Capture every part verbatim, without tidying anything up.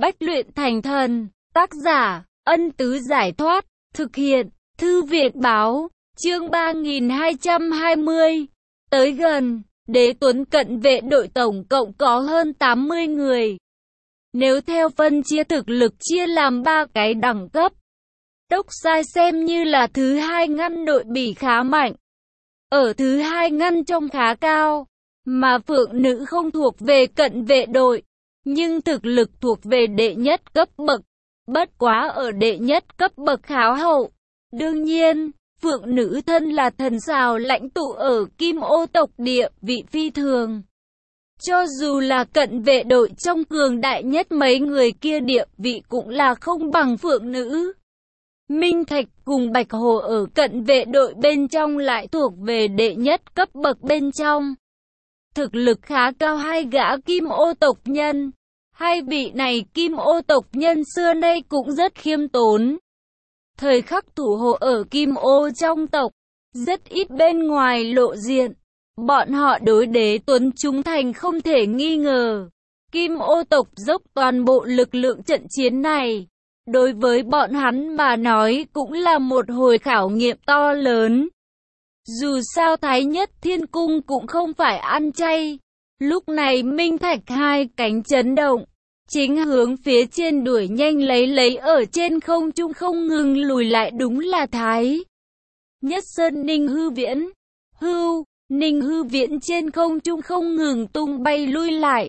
Bách luyện thành thần. Tác giả, Ân Tứ Giải Thoát. Thực hiện, Thư viện Báo. Chương ba nghìn hai trăm hai mươi. Tới gần, Đế Tuấn cận vệ đội tổng cộng có hơn tám mươi người. Nếu theo phân chia thực lực chia làm ba cái đẳng cấp, Đốc Sai xem như là thứ hai ngăn đội bỉ khá mạnh. Ở thứ hai ngăn trong khá cao, mà Phượng Nữ không thuộc về cận vệ đội, nhưng thực lực thuộc về đệ nhất cấp bậc. Bất quá ở đệ nhất cấp bậc khá hậu. Đương nhiên, Phượng Nữ thân là thần xào lãnh tụ ở Kim Ô tộc địa vị phi thường. Cho dù là cận vệ đội trong cường đại nhất mấy người kia địa vị cũng là không bằng Phượng Nữ. Minh Thạch cùng Bạch Hồ ở cận vệ đội bên trong lại thuộc về đệ nhất cấp bậc bên trong. Thực lực khá cao hai gã Kim Ô tộc nhân. Hai vị này Kim Ô tộc nhân xưa nay cũng rất khiêm tốn. Thời khắc thủ hộ ở Kim Ô trong tộc, rất ít bên ngoài lộ diện. Bọn họ đối Đế Tuấn trung thành không thể nghi ngờ. Kim Ô tộc dốc toàn bộ lực lượng trận chiến này. Đối với bọn hắn mà nói cũng là một hồi khảo nghiệm to lớn. Dù sao Thái Nhất Thiên Cung cũng không phải ăn chay. Lúc này Minh Thạch hai cánh chấn động, chính hướng phía trên đuổi nhanh lấy lấy ở trên không trung không ngừng lùi lại, đúng là Thái Nhất Sơn Ninh Hư Viễn. Hưu, Ninh Hư Viễn trên không trung không ngừng tung bay lui lại.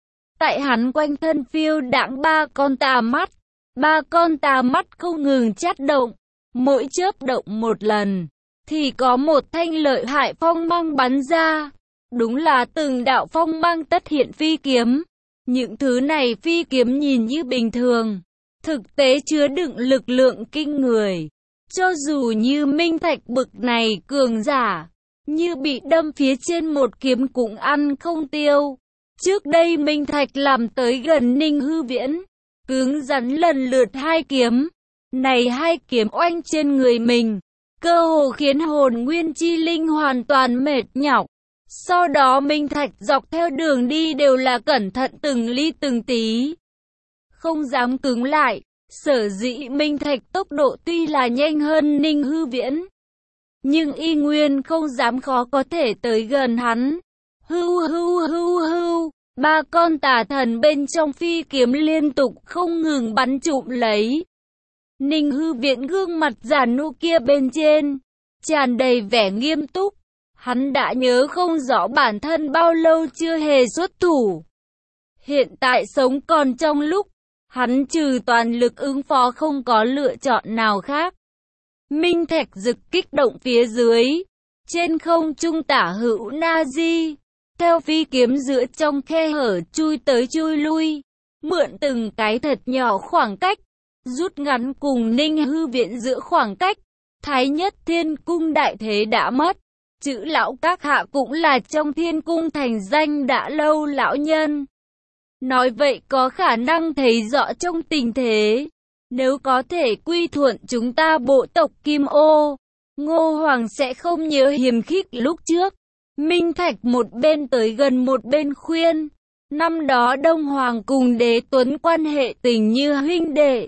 Tại hắn quanh thân phiêu đãng ba con tà mắt. Ba con tà mắt không ngừng chát động. Mỗi chớp động một lần, thì có một thanh lợi hại phong mang bắn ra. Đúng là từng đạo phong mang tất hiện phi kiếm. Những thứ này phi kiếm nhìn như bình thường, thực tế chứa đựng lực lượng kinh người. Cho dù như Minh Thạch bực này cường giả, như bị đâm phía trên một kiếm cũng ăn không tiêu. Trước đây Minh Thạch làm tới gần Ninh Hư Viễn, cứng rắn lần lượt hai kiếm. Này hai kiếm oanh trên người mình, cơ hồ khiến hồn nguyên chi linh hoàn toàn mệt nhọc. Sau đó Minh Thạch dọc theo đường đi đều là cẩn thận từng ly từng tí, không dám cứng lại. Sở dĩ Minh Thạch tốc độ tuy là nhanh hơn Ninh Hư Viễn, nhưng y nguyên không dám khó có thể tới gần hắn. Hưu hưu hưu hưu, ba con tà thần bên trong phi kiếm liên tục không ngừng bắn trụm lấy. Ninh Hư Viễn gương mặt già nua kia bên trên, tràn đầy vẻ nghiêm túc. Hắn đã nhớ không rõ bản thân bao lâu chưa hề xuất thủ. Hiện tại sống còn trong lúc, hắn trừ toàn lực ứng phó không có lựa chọn nào khác. Minh Thạch rực kích động phía dưới. Trên không trung tả hữu na di. Theo phi kiếm giữa trong khe hở chui tới chui lui. Mượn từng cái thật nhỏ khoảng cách. Rút ngắn cùng Ninh Hư Viễn giữa khoảng cách. Thái Nhất Thiên Cung đại thế đã mất. Chữ lão các hạ cũng là trong thiên cung thành danh đã lâu lão nhân. Nói vậy có khả năng thấy rõ trong tình thế. Nếu có thể quy thuận chúng ta bộ tộc Kim Ô, Ngô Hoàng sẽ không nhớ hiềm khích lúc trước. Minh Thạch một bên tới gần một bên khuyên. Năm đó Đông Hoàng cùng Đế Tuấn quan hệ tình như huynh đệ.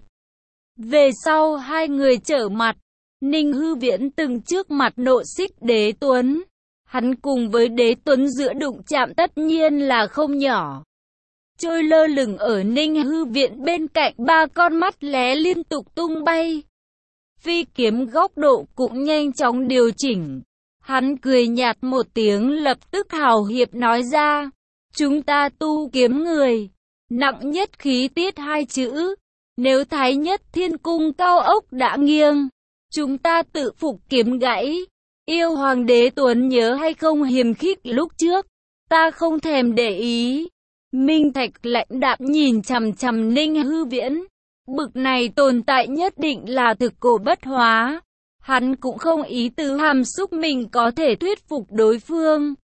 Về sau hai người trở mặt. Ninh Hư Viễn từng trước mặt nộ xích Đế Tuấn. Hắn cùng với Đế Tuấn giữa đụng chạm tất nhiên là không nhỏ. Trôi lơ lửng ở Ninh Hư Viễn bên cạnh ba con mắt lé liên tục tung bay. Phi kiếm góc độ cũng nhanh chóng điều chỉnh. Hắn cười nhạt một tiếng lập tức hào hiệp nói ra. Chúng ta tu kiếm người, nặng nhất khí tiết hai chữ. Nếu Thái Nhất Thiên Cung cao ốc đã nghiêng, chúng ta tự phục kiếm gãy. Yêu Hoàng Đế Tuấn nhớ hay không hiềm khích lúc trước, ta không thèm để ý. Minh Thạch lạnh đạm nhìn chằm chằm Ninh Hư Viễn. Bực này tồn tại nhất định là thực cổ bất hóa. Hắn cũng không ý tứ hàm xúc mình có thể thuyết phục đối phương.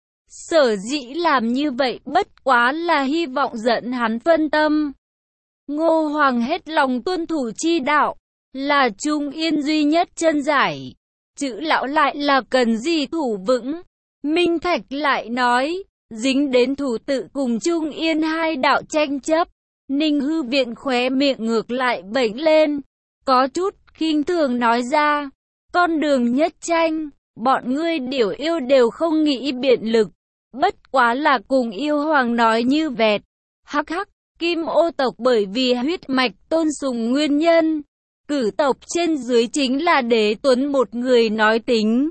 Sở dĩ làm như vậy bất quá là hy vọng dẫn hắn phân tâm. Ngô Hoàng hết lòng tuân thủ chi đạo, là Trung Yên duy nhất chân giải. Chữ lão lại là cần gì thủ vững. Minh Thạch lại nói, dính đến thủ tự cùng Trung Yên hai đạo tranh chấp. Ninh Hư Viện khóe miệng ngược lại vểnh lên, có chút khinh thường nói ra, con đường nhất tranh, bọn ngươi điều yêu đều không nghĩ biện lực, bất quá là cùng yêu hoàng nói như vẹt. Hắc hắc, Kim Ô tộc bởi vì huyết mạch tôn sùng nguyên nhân, cử tộc trên dưới chính là Đế Tuấn một người nói tính.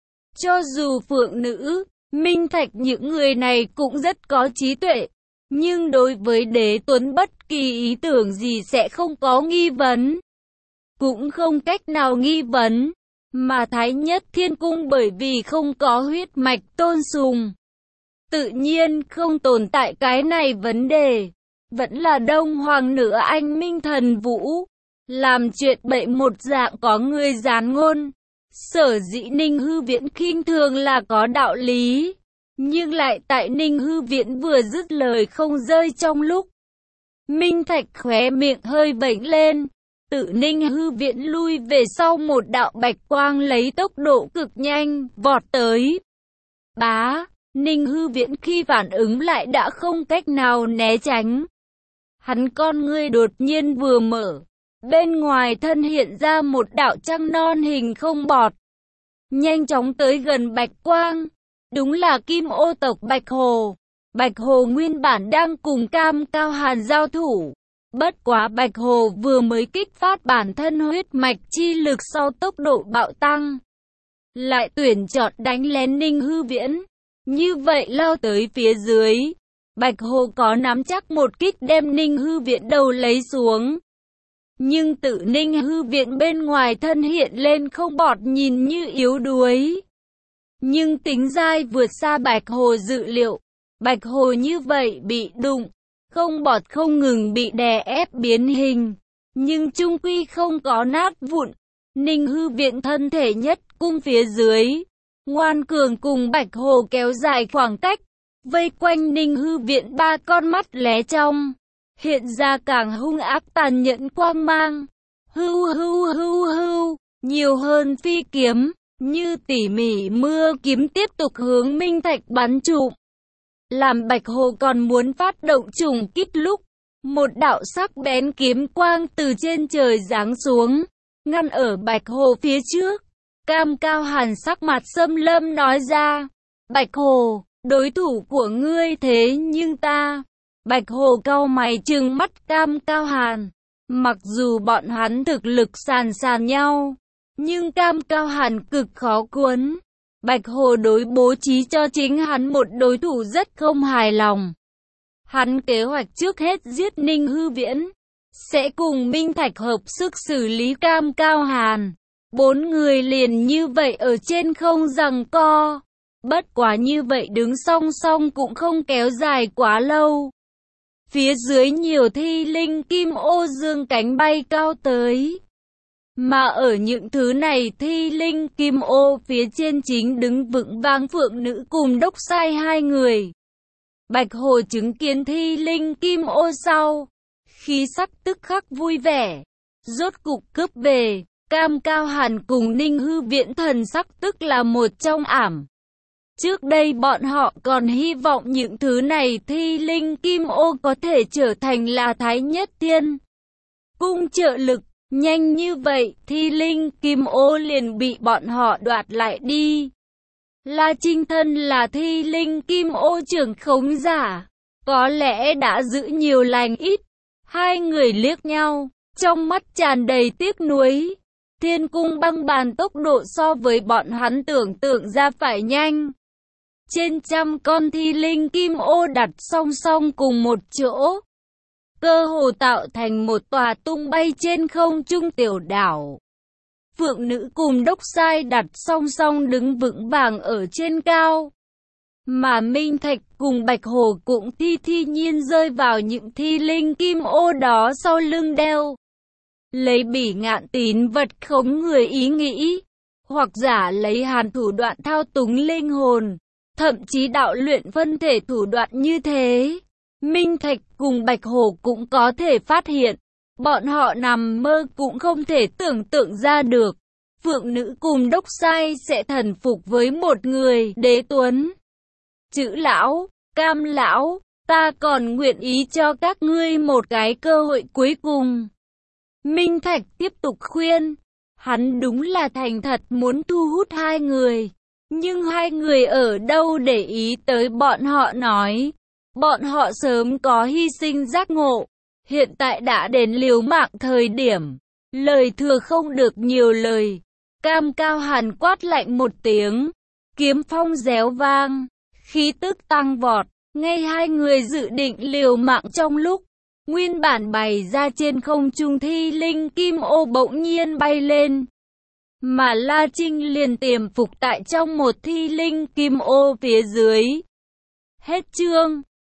Cho dù phượng nữ, Minh Thạch những người này cũng rất có trí tuệ, nhưng đối với Đế Tuấn bất kỳ ý tưởng gì sẽ không có nghi vấn. Cũng không cách nào nghi vấn, mà Thái Nhất Thiên Cung bởi vì không có huyết mạch tôn sùng, tự nhiên không tồn tại cái này vấn đề. Vẫn là Đông Hoàng nữa anh Minh Thần Vũ, làm chuyện bậy một dạng có người gián ngôn. Sở dĩ Ninh Hư Viễn khinh thường là có đạo lý, nhưng lại tại Ninh Hư Viễn vừa dứt lời không rơi trong lúc. Minh Thạch khóe miệng hơi vểnh lên, tự Ninh Hư Viễn lui về sau một đạo bạch quang lấy tốc độ cực nhanh, vọt tới. Bá, Ninh Hư Viễn khi phản ứng lại đã không cách nào né tránh. Hắn con ngươi đột nhiên vừa mở, bên ngoài thân hiện ra một đạo trăng non hình không bọt, nhanh chóng tới gần bạch quang. Đúng là Kim Ô tộc Bạch Hồ. Bạch Hồ nguyên bản đang cùng Cam Cao Hàn giao thủ, bất quá Bạch Hồ vừa mới kích phát bản thân huyết mạch chi lực sau tốc độ bạo tăng, lại tuyển chọn đánh lén Ninh Hư Viễn, như vậy lao tới phía dưới. Bạch Hồ có nắm chắc một kích đem Ninh Hư Viễn đầu lấy xuống. Nhưng tự Ninh Hư Viễn bên ngoài thân hiện lên không bọt nhìn như yếu đuối, nhưng tính dai vượt xa Bạch Hồ dự liệu. Bạch Hồ như vậy bị đụng, không bọt không ngừng bị đè ép biến hình, nhưng chung quy không có nát vụn. Ninh Hư Viễn thân thể nhất cung phía dưới, ngoan cường cùng Bạch Hồ kéo dài khoảng cách, vây quanh Ninh Hư Viễn ba con mắt lé trong, hiện ra càng hung ác tàn nhẫn quang mang. Hưu hưu hưu hưu, nhiều hơn phi kiếm, như tỉ mỉ mưa kiếm tiếp tục hướng Minh Thạch bắn trụm. Làm Bạch Hồ còn muốn phát động trùng kích lúc, một đạo sắc bén kiếm quang từ trên trời giáng xuống, ngăn ở Bạch Hồ phía trước. Cam Cao Hàn sắc mặt xâm lâm nói ra, Bạch Hồ, đối thủ của ngươi thế nhưng ta. Bạch Hồ cau mày trừng mắt Cam Cao Hàn. Mặc dù bọn hắn thực lực sàn sàn nhau, nhưng Cam Cao Hàn cực khó cuốn. Bạch Hồ đối bố trí cho chính hắn một đối thủ rất không hài lòng. Hắn kế hoạch trước hết giết Ninh Hư Viễn, sẽ cùng Minh Thạch hợp sức xử lý Cam Cao Hàn. Bốn người liền như vậy ở trên không giằng co. Bất quá như vậy đứng song song cũng không kéo dài quá lâu. Phía dưới nhiều thi linh kim ô dương cánh bay cao tới. Mà ở những thứ này thi linh kim ô phía trên chính đứng vững vàng phượng nữ cùng đốc sai hai người. Bạch Hồ chứng kiến thi linh kim ô sau, khí sắc tức khắc vui vẻ. Rốt cục cướp về, Cam Cao Hàn cùng Ninh Hư Viễn thần sắc tức là một trong ảm. Trước đây bọn họ còn hy vọng những thứ này thi linh kim ô có thể trở thành là Thái Nhất Thiên Cung trợ lực. Nhanh như vậy, thi linh kim ô liền bị bọn họ đoạt lại đi. La Trinh thân là thi linh kim ô trưởng khống giả, có lẽ đã giữ nhiều lành ít. Hai người liếc nhau, trong mắt tràn đầy tiếc nuối. Thiên cung băng bàn tốc độ so với bọn hắn tưởng tượng ra phải nhanh. Trên trăm con thi linh kim ô đặt song song cùng một chỗ, cơ hồ tạo thành một tòa tung bay trên không trung tiểu đảo. Phượng nữ cùng đốc sai đặt song song đứng vững vàng ở trên cao. Mà Minh Thạch cùng Bạch Hồ cũng thi thi nhiên rơi vào những thi linh kim ô đó sau lưng đeo. Lấy bỉ ngạn tín vật khống người ý nghĩ, hoặc giả lấy hàn thủ đoạn thao túng linh hồn, thậm chí đạo luyện phân thể thủ đoạn như thế. Minh Thạch cùng Bạch Hồ cũng có thể phát hiện, bọn họ nằm mơ cũng không thể tưởng tượng ra được. Phượng nữ cùng đốc sai sẽ thần phục với một người, Đế Tuấn. Chữ lão, Cam lão, ta còn nguyện ý cho các ngươi một cái cơ hội cuối cùng. Minh Thạch tiếp tục khuyên, hắn đúng là thành thật muốn thu hút hai người, nhưng hai người ở đâu để ý tới bọn họ nói. Bọn họ sớm có hy sinh giác ngộ, hiện tại đã đến liều mạng thời điểm, lời thừa không được nhiều lời. Cam Cao Hàn quát lạnh một tiếng, kiếm phong réo vang, khí tức tăng vọt, ngay hai người dự định liều mạng trong lúc, nguyên bản bày ra trên không trung thi linh kim ô bỗng nhiên bay lên. Mà La Trinh liền tiềm phục tại trong một thi linh kim ô phía dưới. Hết chương.